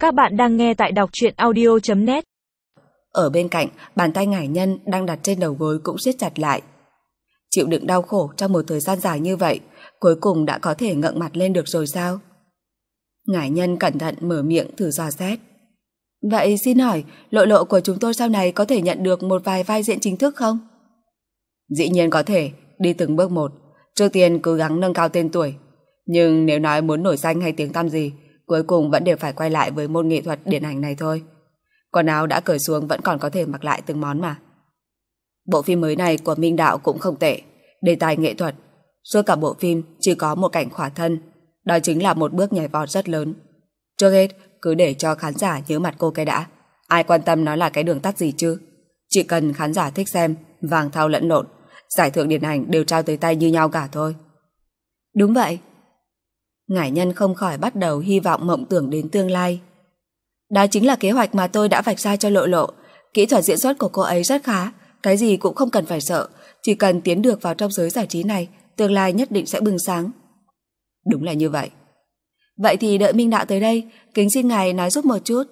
Các bạn đang nghe tại đọc truyện audio.net. Ở bên cạnh, bàn tay Ngải Nhân đang đặt trên đầu gối cũng siết chặt lại. Chịu đựng đau khổ trong một thời gian dài như vậy, cuối cùng đã có thể ngẩng mặt lên được rồi sao? Ngải Nhân cẩn thận mở miệng thử dò xét. Vậy xin hỏi, Lộ Lộ của chúng tôi sau này có thể nhận được một vài vai diễn chính thức không? Dĩ nhiên có thể, đi từng bước một. Trước tiên cố gắng nâng cao tên tuổi. Nhưng nếu nói muốn nổi danh hay tiếng tăm gì, cuối cùng vẫn đều phải quay lại với môn nghệ thuật điện ảnh này thôi. Quần áo đã cởi xuống vẫn còn có thể mặc lại từng món mà. Bộ phim mới này của Minh Đạo cũng không tệ. Đề tài nghệ thuật. Suốt cả bộ phim chỉ có một cảnh khỏa thân. Đó chính là một bước nhảy vọt rất lớn. Trước hết, cứ để cho khán giả nhớ mặt cô cái đã. Ai quan tâm nó là cái đường tắt gì chứ? Chỉ cần khán giả thích xem, vàng thau lẫn lộn, giải thưởng điện ảnh đều trao tới tay như nhau cả thôi. Đúng vậy. Ngải Nhân không khỏi bắt đầu hy vọng mộng tưởng đến tương lai. Đó chính là kế hoạch mà tôi đã vạch ra cho Lộ Lộ. Kỹ thuật diễn xuất của cô ấy rất khá, cái gì cũng không cần phải sợ, chỉ cần tiến được vào trong giới giải trí này, tương lai nhất định sẽ bừng sáng. Đúng là như vậy. Vậy thì đợi Minh Đạo tới đây, kính xin ngài nói giúp một chút.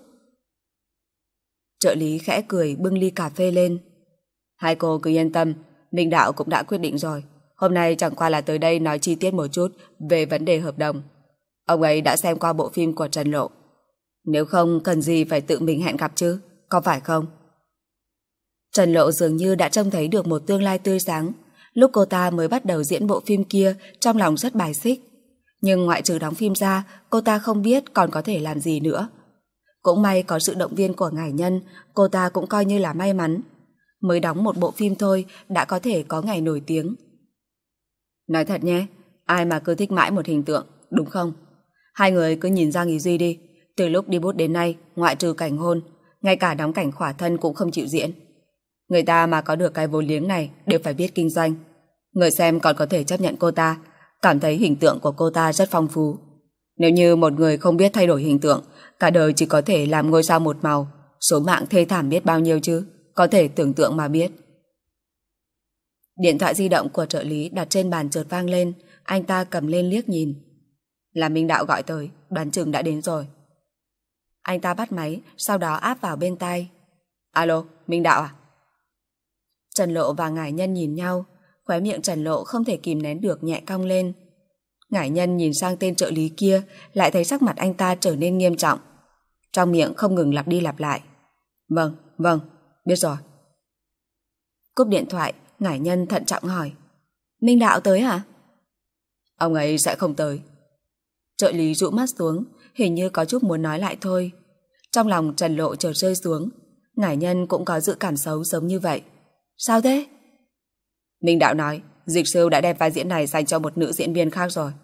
Trợ lý khẽ cười bưng ly cà phê lên. Hai cô cứ yên tâm, Minh Đạo cũng đã quyết định rồi. Hôm nay chẳng qua là tới đây nói chi tiết một chút về vấn đề hợp đồng. Ông ấy đã xem qua bộ phim của Trần Lộ. Nếu không cần gì phải tự mình hẹn gặp chứ, có phải không? Trần Lộ dường như đã trông thấy được một tương lai tươi sáng. Lúc cô ta mới bắt đầu diễn bộ phim kia, trong lòng rất bài xích. Nhưng ngoại trừ đóng phim ra, cô ta không biết còn có thể làm gì nữa. Cũng may có sự động viên của Ngải Nhân, cô ta cũng coi như là may mắn. Mới đóng một bộ phim thôi, đã có thể có ngày nổi tiếng. Nói thật nhé, ai mà cứ thích mãi một hình tượng, đúng không? Hai người cứ nhìn Giang Ý Duy đi. Từ lúc đi bút đến nay, ngoại trừ cảnh hôn, ngay cả đóng cảnh khỏa thân cũng không chịu diễn. Người ta mà có được cái vốn liếng này đều phải biết kinh doanh. Người xem còn có thể chấp nhận cô ta, cảm thấy hình tượng của cô ta rất phong phú. Nếu như một người không biết thay đổi hình tượng, cả đời chỉ có thể làm ngôi sao một màu, số mạng thê thảm biết bao nhiêu chứ, có thể tưởng tượng mà biết. Điện thoại di động của trợ lý đặt trên bàn chợt vang lên, anh ta cầm lên liếc nhìn. Là Minh Đạo gọi tới, đoán chừng đã đến rồi. Anh ta bắt máy, sau đó áp vào bên tai. Alo, Minh Đạo à? Trần Lộ và Ngải Nhân nhìn nhau, khóe miệng Trần Lộ không thể kìm nén được nhẹ cong lên. Ngải Nhân nhìn sang tên trợ lý kia, lại thấy sắc mặt anh ta trở nên nghiêm trọng. Trong miệng không ngừng lặp đi lặp lại. Vâng, biết rồi. Cúp điện thoại, Ngải Nhân thận trọng hỏi. Minh Đạo tới hả? Ông ấy sẽ không tới. Trợ lý rũ mắt xuống, hình như có chút muốn nói lại thôi. Trong lòng Trần Lộ chợt rơi xuống. Ngải Nhân cũng có dự cảm xấu giống như vậy. Sao thế? Minh Đạo nói, Dịch Sư đã đem vai diễn này dành cho một nữ diễn viên khác rồi.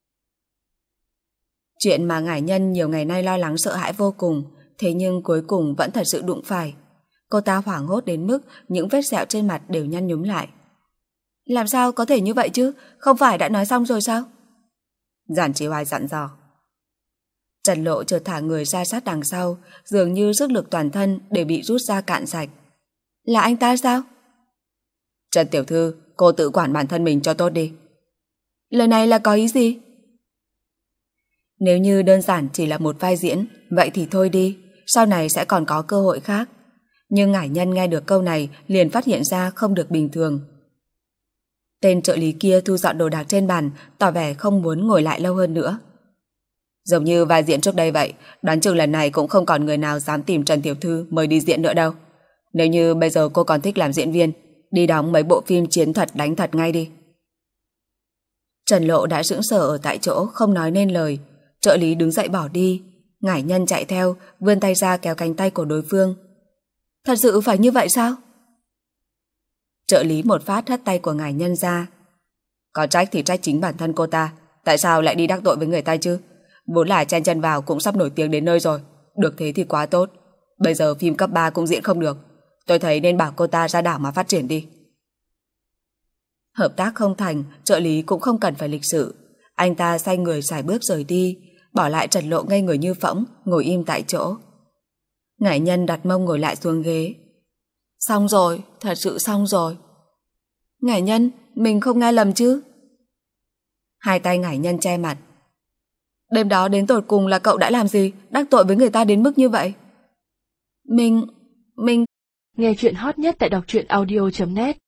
Chuyện mà Ngải Nhân nhiều ngày nay lo lắng sợ hãi vô cùng, thế nhưng cuối cùng vẫn thật sự đụng phải. Cô ta hoảng hốt đến mức những vết sẹo trên mặt đều nhăn nhúm lại. Làm sao có thể như vậy chứ? Không phải đã nói xong rồi sao? Giản Chí Hoài dặn dò. Trần Lộ chợt thả người ra sát đằng sau, dường như sức lực toàn thân đều bị rút ra cạn sạch. Là anh ta sao? Trần tiểu thư, cô tự quản bản thân mình cho tốt đi. Lời này là có ý gì? Nếu như đơn giản chỉ là một vai diễn, vậy thì thôi đi, sau này sẽ còn có cơ hội khác. Nhưng Ngải Nhân nghe được câu này liền phát hiện ra không được bình thường. Tên trợ lý kia thu dọn đồ đạc trên bàn, tỏ vẻ không muốn ngồi lại lâu hơn nữa. Giống như vai diễn trước đây vậy, đoán chừng lần này cũng không còn người nào dám tìm Trần tiểu thư mời đi diễn nữa đâu. Nếu như bây giờ cô còn thích làm diễn viên, đi đóng mấy bộ phim chiến thật đánh thật ngay đi. Trần Lộ đã sững sờ ở tại chỗ không nói nên lời. Trợ lý đứng dậy bỏ đi. Ngải Nhân chạy theo, vươn tay ra kéo cánh tay của đối phương. Thật sự phải như vậy sao? Trợ lý một phát hất tay của Ngải Nhân ra. Có trách thì trách chính bản thân cô ta, tại sao lại đi đắc tội với người ta chứ? Vốn là chen chân vào cũng sắp nổi tiếng đến nơi rồi, được thế thì quá tốt. Bây giờ phim cấp 3 cũng diễn không được, tôi thấy nên bảo cô ta ra đảo mà phát triển đi. Hợp tác không thành, trợ lý cũng không cần phải lịch sự. Anh ta xoay người sải bước rời đi, bỏ lại Trần Lộ ngây người như phỗng, ngồi im tại chỗ. Ngải Nhân đặt mông ngồi lại xuống ghế. Xong rồi, thật sự xong rồi. Ngải Nhân, mình không nghe lầm chứ? Hai tay Ngải Nhân che mặt. Đêm đó đến tột cùng là cậu đã làm gì, đắc tội với người ta đến mức như vậy? Mình... Nghe chuyện hot nhất tại đọc truyện audio.net